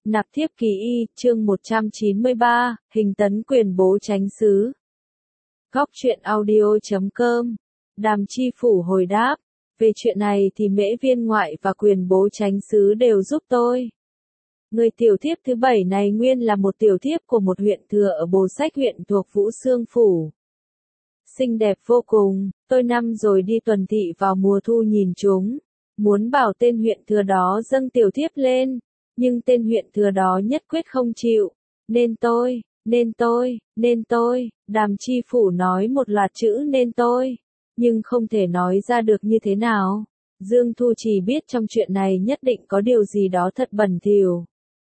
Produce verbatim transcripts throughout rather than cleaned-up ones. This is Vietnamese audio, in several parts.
Nạp thiếp ký y, chương một trăm chín mươi ba, hình tấn quyền bố chánh xứ. Góc truyện audio chấm com. Đàm Chi Phủ hồi đáp, về chuyện này thì Mễ Viên Ngoại và quyền bố chánh xứ đều giúp tôi. Người tiểu thiếp thứ bảy này nguyên là một tiểu thiếp của một huyện thừa ở Bồ Sách huyện thuộc Vũ Xương Phủ. Xinh đẹp vô cùng, tôi năm rồi đi tuần thị vào mùa thu nhìn chúng, muốn bảo tên huyện thừa đó dâng tiểu thiếp lên. Nhưng tên huyện thừa đó nhất quyết không chịu, nên tôi, nên tôi, nên tôi, Đàm Chi Phủ nói một loạt chữ nên tôi, nhưng không thể nói ra được như thế nào. Dương Thu chỉ biết trong chuyện này nhất định có điều gì đó thật bẩn thỉu,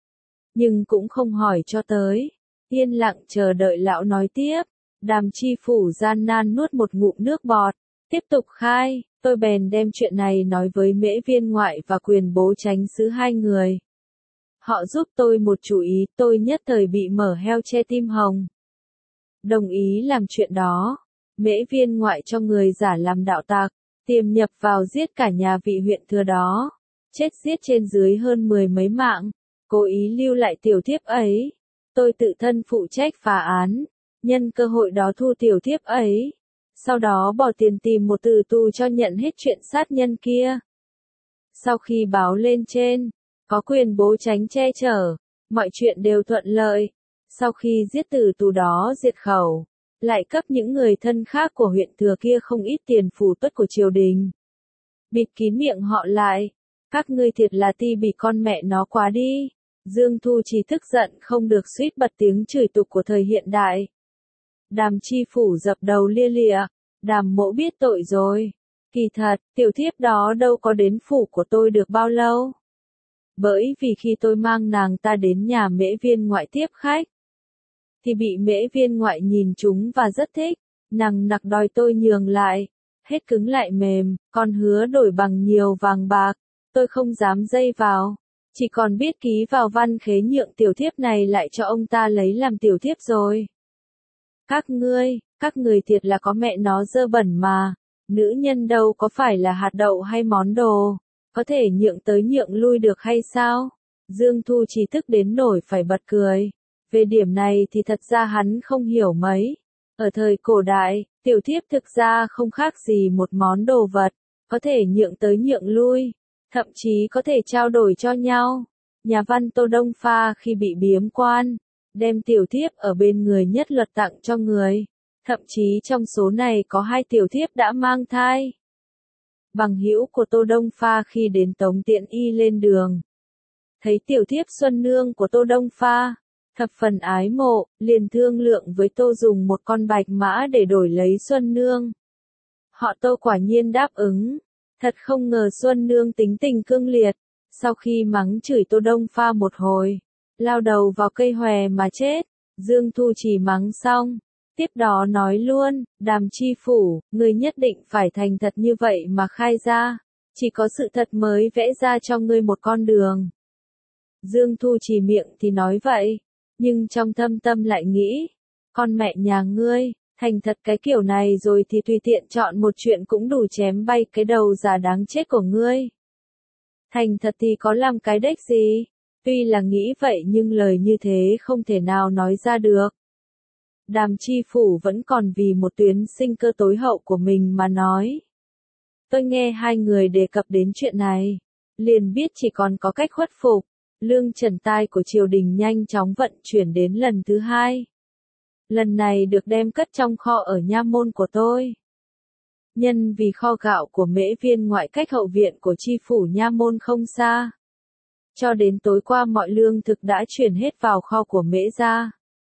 nhưng cũng không hỏi cho tới, yên lặng chờ đợi lão nói tiếp. Đàm Chi Phủ gian nan nuốt một ngụm nước bọt, tiếp tục khai, tôi bèn đem chuyện này nói với Mễ Viên Ngoại và quyền bố chánh xứ hai người. Họ giúp tôi một chủ ý, tôi nhất thời bị mở heo che tim hồng. Đồng ý làm chuyện đó. Mễ Viên Ngoại cho người giả làm đạo tặc, tiềm nhập vào giết cả nhà vị huyện thừa đó, chết giết trên dưới hơn mười mấy mạng, cố ý lưu lại tiểu thiếp ấy. Tôi tự thân phụ trách phá án, nhân cơ hội đó thu tiểu thiếp ấy, sau đó bỏ tiền tìm một tử tù cho nhận hết chuyện sát nhân kia. Sau khi báo lên trên, có quyền bố chánh che chở, mọi chuyện đều thuận lợi. Sau khi giết tử tù đó diệt khẩu, lại cấp những người thân khác của huyện thừa kia không ít tiền phù tuất của triều đình. Bịt kín miệng họ lại, các ngươi thiệt là ti bị con mẹ nó quá đi. Dương Thu chỉ tức giận không được suýt bật tiếng chửi tục của thời hiện đại. Đàm Chi Phủ dập đầu lia lịa, Đàm mỗ biết tội rồi. Kỳ thật, tiểu thiếp đó đâu có đến phủ của tôi được bao lâu. Bởi vì khi tôi mang nàng ta đến nhà Mễ Viên Ngoại tiếp khách, thì bị Mễ Viên Ngoại nhìn chúng và rất thích, nàng nặc đòi tôi nhường lại, hết cứng lại mềm, còn hứa đổi bằng nhiều vàng bạc, tôi không dám dây vào, chỉ còn biết ký vào văn khế nhượng tiểu thiếp này lại cho ông ta lấy làm tiểu thiếp rồi. Các ngươi, các người thiệt là có mẹ nó dơ bẩn mà, nữ nhân đâu có phải là hạt đậu hay món đồ. Có thể nhượng tới nhượng lui được hay sao? Dương Thu chỉ tức đến nổi phải bật cười. Về điểm này thì thật ra hắn không hiểu mấy. Ở thời cổ đại, tiểu thiếp thực ra không khác gì một món đồ vật, có thể nhượng tới nhượng lui, thậm chí có thể trao đổi cho nhau. Nhà văn Tô Đông Pha khi bị biếm quan, đem tiểu thiếp ở bên người nhất luật tặng cho người. Thậm chí trong số này có hai tiểu thiếp đã mang thai. Bằng hữu của Tô Đông Pha khi đến Tống Tiễn Y lên đường, thấy tiểu thiếp Xuân Nương của Tô Đông Pha, thập phần ái mộ, liền thương lượng với Tô dùng một con bạch mã để đổi lấy Xuân Nương. Họ Tô quả nhiên đáp ứng, thật không ngờ Xuân Nương tính tình cương liệt, sau khi mắng chửi Tô Đông Pha một hồi, lao đầu vào cây hòe mà chết. Dương Thu chỉ mắng xong, tiếp đó nói luôn, Đàm Chi Phủ, người nhất định phải thành thật như vậy mà khai ra, chỉ có sự thật mới vẽ ra cho ngươi một con đường. Dương Thu chỉ miệng thì nói vậy, nhưng trong thâm tâm lại nghĩ, con mẹ nhà ngươi, thành thật cái kiểu này rồi thì tùy tiện chọn một chuyện cũng đủ chém bay cái đầu già đáng chết của ngươi. Thành thật thì có làm cái đếch gì, tuy là nghĩ vậy nhưng lời như thế không thể nào nói ra được. Đàm Chi Phủ vẫn còn vì một tuyến sinh cơ tối hậu của mình mà nói. Tôi nghe hai người đề cập đến chuyện này, liền biết chỉ còn có cách khuất phục. Lương trần tai của triều đình nhanh chóng vận chuyển đến lần thứ hai. Lần này được đem cất trong kho ở nha môn của tôi. Nhân vì kho gạo của Mễ Viên Ngoại cách hậu viện của Chi Phủ nha môn không xa. Cho đến tối qua mọi lương thực đã chuyển hết vào kho của Mễ gia.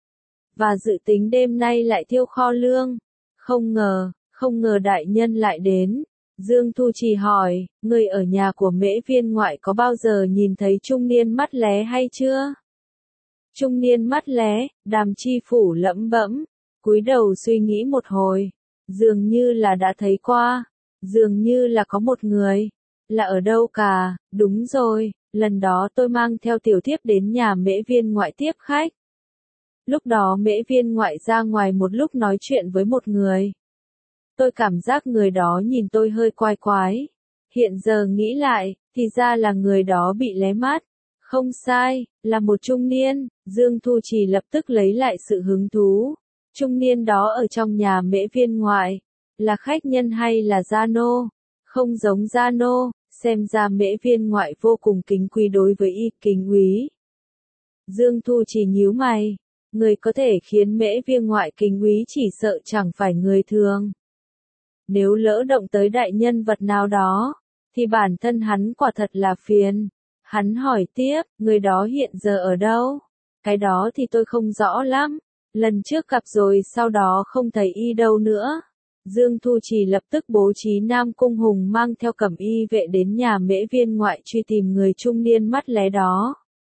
Và dự tính đêm nay lại thiêu kho lương. Không ngờ, không ngờ đại nhân lại đến. Dương Thu chỉ hỏi, người ở nhà của Mễ Viên Ngoại có bao giờ nhìn thấy trung niên mắt lé hay chưa? Trung niên mắt lé, Đàm Chi Phủ lẩm bẩm, cúi đầu suy nghĩ một hồi, dường như là đã thấy qua, dường như là có một người, là ở đâu cả, đúng rồi, lần đó tôi mang theo tiểu thiếp đến nhà Mễ Viên Ngoại tiếp khách. Lúc đó Mễ Viên Ngoại ra ngoài một lúc nói chuyện với một người. Tôi cảm giác người đó nhìn tôi hơi quái quái. Hiện giờ nghĩ lại, thì ra là người đó bị lé mắt. Không sai, là một trung niên, Dương Thu Trì lập tức lấy lại sự hứng thú. Trung niên đó ở trong nhà Mễ Viên ngoại, là khách nhân hay là gia nô? Không giống gia nô, xem ra Mễ Viên ngoại vô cùng kính quý đối với y, kính úy. Dương Thu Trì nhíu mày, người có thể khiến Mễ Viên ngoại kính úy chỉ sợ chẳng phải người thường. Nếu lỡ động tới đại nhân vật nào đó, thì bản thân hắn quả thật là phiền. Hắn hỏi tiếp, người đó hiện giờ ở đâu? Cái đó thì tôi không rõ lắm. Lần trước gặp rồi sau đó không thấy y đâu nữa. Dương Thu Trì lập tức bố trí Nam Cung Hùng mang theo cẩm y vệ đến nhà Mễ Viên ngoại truy tìm người trung niên mắt lé đó.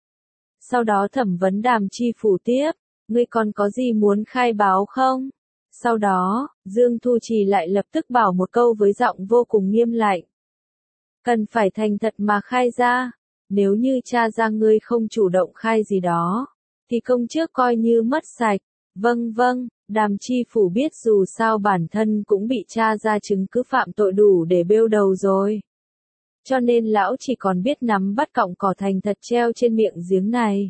Sau đó thẩm vấn Đàm Chi Phủ tiếp, ngươi còn có gì muốn khai báo không? Sau đó, Dương Thu Trì lại lập tức bảo một câu với giọng vô cùng nghiêm lạnh. Cần phải thành thật mà khai ra, nếu như tra ra ngươi không chủ động khai gì đó, thì công trước coi như mất sạch. Vâng vâng, Đàm Chi Phủ biết dù sao bản thân cũng bị tra ra chứng cứ phạm tội đủ để bêu đầu rồi. Cho nên lão chỉ còn biết nắm bắt cọng cỏ thành thật treo trên miệng giếng này.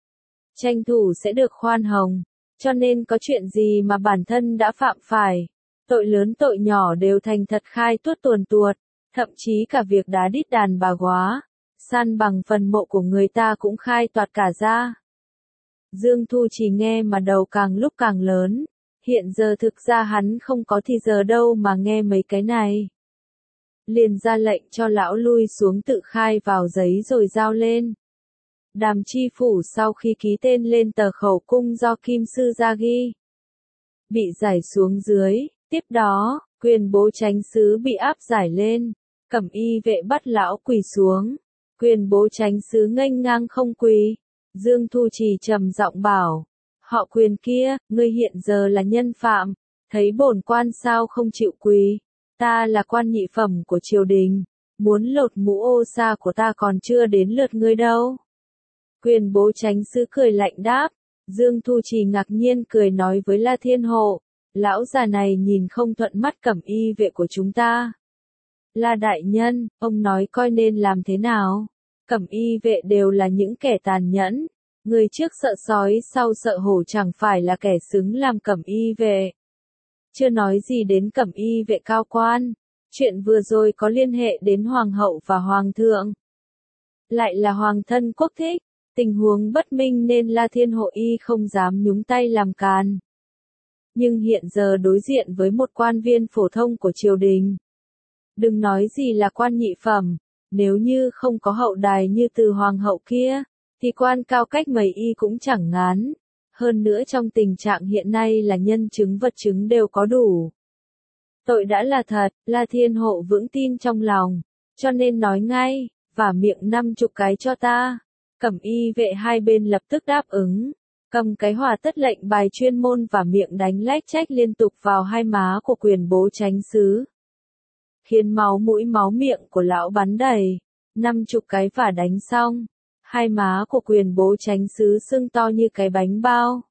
Tranh thủ sẽ được khoan hồng, cho nên có chuyện gì mà bản thân đã phạm phải. Tội lớn tội nhỏ đều thành thật khai tuốt tuồn tuột, thậm chí cả việc đá đít đàn bà góa, san bằng phần mộ của người ta cũng khai toạt cả ra. Dương Thu Trì nghe mà đầu càng lúc càng lớn, hiện giờ thực ra hắn không có thì giờ đâu mà nghe mấy cái này. Liền ra lệnh cho lão lui xuống tự khai vào giấy rồi giao lên. Đàm Chi Phủ sau khi ký tên lên tờ khẩu cung do Kim Sư ra ghi, bị giải xuống dưới, tiếp đó, quyền bố chánh sứ bị áp giải lên, cẩm y vệ bắt lão quỳ xuống, quyền bố chánh sứ nghênh ngang không quỳ. Dương Thu Trì trầm giọng bảo, họ Quyền kia, ngươi hiện giờ là nhân phạm, thấy bổn quan sao không chịu quỳ, ta là quan nhị phẩm của triều đình, muốn lột mũ ô sa của ta còn chưa đến lượt ngươi đâu. Quyền bố chánh sứ cười lạnh đáp, Dương Thu Trì ngạc nhiên cười nói với La Thiên Hộ, lão già này nhìn không thuận mắt cẩm y vệ của chúng ta. La đại nhân, ông nói coi nên làm thế nào? Cẩm y vệ đều là những kẻ tàn nhẫn, người trước sợ sói sau sợ hổ chẳng phải là kẻ xứng làm cẩm y vệ. Chưa nói gì đến cẩm y vệ cao quan, chuyện vừa rồi có liên hệ đến hoàng hậu và hoàng thượng. Lại là hoàng thân quốc thích, tình huống bất minh nên La Thiên Hộ y không dám nhúng tay làm càn. Nhưng hiện giờ đối diện với một quan viên phổ thông của triều đình. Đừng nói gì là quan nhị phẩm. Nếu như không có hậu đài như từ hoàng hậu kia, thì quan cao cách mấy y cũng chẳng ngán. Hơn nữa trong tình trạng hiện nay là nhân chứng vật chứng đều có đủ. Tội đã là thật, La Thiên Hộ vững tin trong lòng, cho nên nói ngay, vả miệng năm chục cái cho ta. Cẩm y vệ hai bên lập tức đáp ứng, cầm cái hòa tất lệnh bài chuyên môn và miệng đánh lách trách liên tục vào hai má của quyền bố chánh sứ. Khiến máu mũi máu miệng của lão bắn đầy, năm chục cái vả đánh xong, hai má của quyền bố chánh sứ sưng to như cái bánh bao.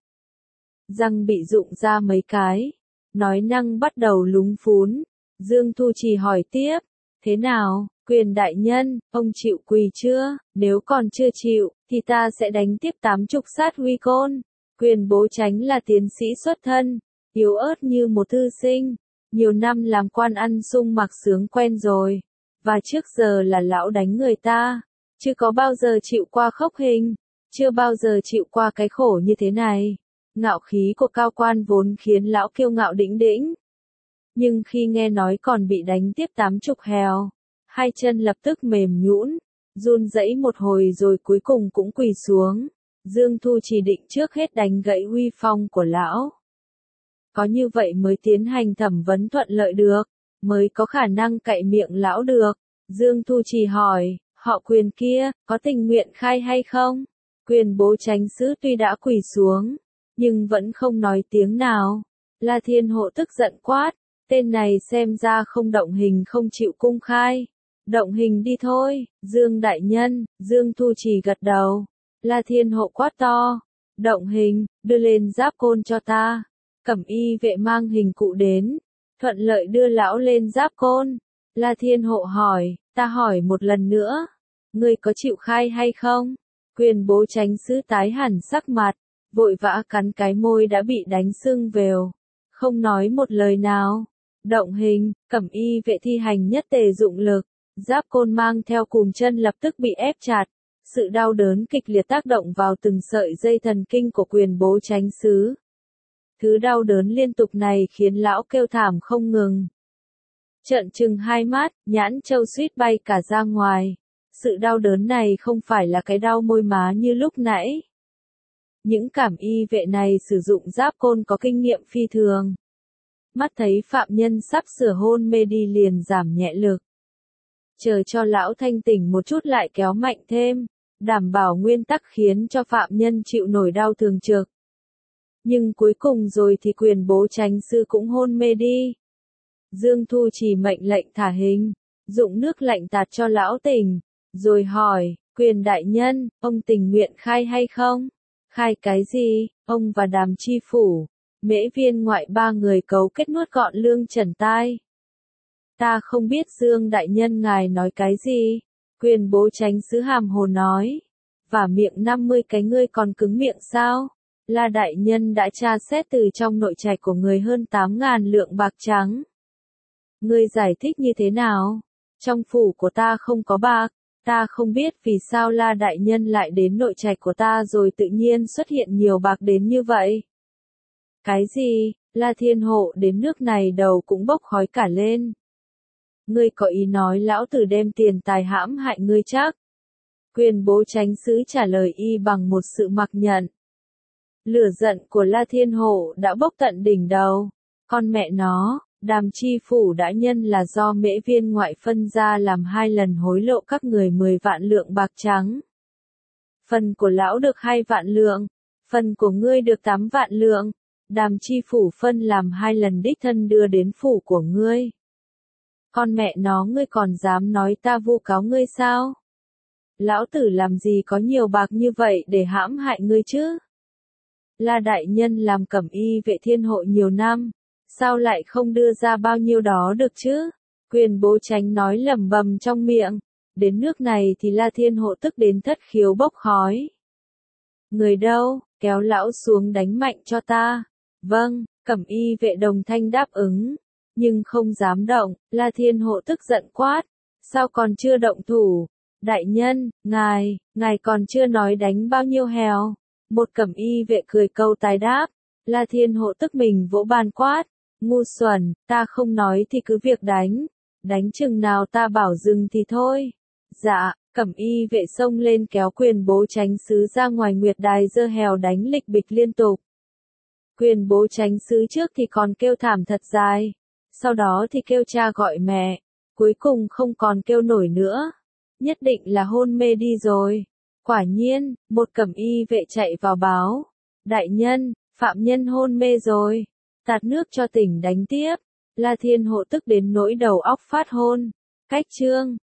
Răng bị rụng ra mấy cái, nói năng bắt đầu lúng phún. Dương Thu Trì hỏi tiếp, thế nào, quyền đại nhân, ông chịu quỳ chưa? Nếu còn chưa chịu, thì ta sẽ đánh tiếp tám chục sát huy côn. Quyền bố chánh là tiến sĩ xuất thân, yếu ớt như một thư sinh. Nhiều năm làm quan ăn sung mặc sướng quen rồi, và trước giờ là lão đánh người ta, chưa có bao giờ chịu qua khốc hình, chưa bao giờ chịu qua cái khổ như thế này. Ngạo khí của cao quan vốn khiến lão kiêu ngạo đĩnh đĩnh. Nhưng khi nghe nói còn bị đánh tiếp tám chục hèo, hai chân lập tức mềm nhũn, run rẩy một hồi rồi cuối cùng cũng quỳ xuống. Dương Thu chỉ định trước hết đánh gãy uy phong của lão. Có như vậy mới tiến hành thẩm vấn thuận lợi được, mới có khả năng cậy miệng lão được. Dương Thu Trì hỏi, họ Quyền kia, có tình nguyện khai hay không? Quyền bố chánh sứ tuy đã quỳ xuống, nhưng vẫn không nói tiếng nào. La Thiên Hộ tức giận quát, tên này xem ra không động hình không chịu cung khai. Động hình đi thôi, Dương đại nhân. Dương Thu Trì gật đầu. La Thiên Hộ quát to, động hình, đưa lên giáp côn cho ta. Cẩm y vệ mang hình cụ đến, thuận lợi đưa lão lên giáp côn. La Thiên Hộ hỏi, ta hỏi một lần nữa, ngươi có chịu khai hay không? Quyền bố chánh sứ tái hẳn sắc mặt, vội vã cắn cái môi đã bị đánh sưng vèo, không nói một lời nào. Động hình, cẩm y vệ thi hành nhất tề dụng lực, giáp côn mang theo cùm chân lập tức bị ép chặt. Sự đau đớn kịch liệt tác động vào từng sợi dây thần kinh của quyền bố chánh sứ. Thứ đau đớn liên tục này khiến lão kêu thảm không ngừng. Trợn trừng hai mắt, nhãn châu suýt bay cả ra ngoài. Sự đau đớn này không phải là cái đau môi má như lúc nãy. Những cảm y vệ này sử dụng giáp côn có kinh nghiệm phi thường. Mắt thấy phạm nhân sắp sửa hôn mê đi liền giảm nhẹ lực. Chờ cho lão thanh tỉnh một chút lại kéo mạnh thêm, đảm bảo nguyên tắc khiến cho phạm nhân chịu nổi đau thường trực. Nhưng cuối cùng rồi thì quyền bố chánh sư cũng hôn mê đi. Dương Thu chỉ mệnh lệnh thả hình, dụng nước lạnh tạt cho lão tỉnh, rồi hỏi, quyền đại nhân, ông tình nguyện khai hay không? Khai cái gì? Ông và Đàm Chi Phủ, Mễ Viên ngoại ba người cấu kết nuốt gọn Lương Trần tai. Ta không biết Dương đại nhân ngài nói cái gì? Quyền bố chánh sứ hàm hồ nói. Và miệng năm mươi cái ngươi còn cứng miệng sao? La đại nhân đã tra xét từ trong nội trạch của người hơn tám ngàn lượng bạc trắng. Ngươi giải thích như thế nào? Trong phủ của ta không có bạc, ta không biết vì sao La đại nhân lại đến nội trạch của ta rồi tự nhiên xuất hiện nhiều bạc đến như vậy. Cái gì? La Thiên Hộ đến nước này đầu cũng bốc khói cả lên. Ngươi có ý nói lão tử đem tiền tài hãm hại ngươi chắc? Quyền bố chánh sứ trả lời y bằng một sự mặc nhận. Lửa giận của La Thiên Hộ đã bốc tận đỉnh đầu. Con mẹ nó, Đàm Chi Phủ đã nhân là do Mễ Viên ngoại phân ra làm hai lần hối lộ các người mười vạn lượng bạc trắng. Phần của lão được hai vạn lượng, phần của ngươi được tám vạn lượng. Đàm Chi Phủ phân làm hai lần đích thân đưa đến phủ của ngươi. Con mẹ nó ngươi còn dám nói ta vu cáo ngươi sao? Lão tử làm gì có nhiều bạc như vậy để hãm hại ngươi chứ? La đại nhân làm cẩm y vệ thiên hộ nhiều năm, sao lại không đưa ra bao nhiêu đó được chứ? Quyền bố chánh nói lẩm bẩm trong miệng, đến nước này thì La Thiên Hộ tức đến thất khiếu bốc khói. Người đâu, kéo lão xuống đánh mạnh cho ta. Vâng, cẩm y vệ đồng thanh đáp ứng, nhưng không dám động. La Thiên Hộ tức giận quát, sao còn chưa động thủ? Đại nhân, ngài, ngài còn chưa nói đánh bao nhiêu hèo. Một cẩm y vệ cười câu tài đáp. La Thiên Hộ tức mình vỗ bàn quát, ngu xuẩn, ta không nói thì cứ việc đánh, đánh chừng nào ta bảo dừng thì thôi. Dạ, cẩm y vệ xông lên kéo quyền bố chánh sứ ra ngoài nguyệt đài giơ hèo đánh lịch bịch liên tục. Quyền bố chánh sứ trước thì còn kêu thảm thật dài, sau đó thì kêu cha gọi mẹ, cuối cùng không còn kêu nổi nữa. Nhất định là hôn mê đi rồi. Quả nhiên, một cẩm y vệ chạy vào báo. Đại nhân, phạm nhân hôn mê rồi. Tạt nước cho tỉnh đánh tiếp. La Thiên Hộ tức đến nỗi đầu óc phát hôn. Cách chương.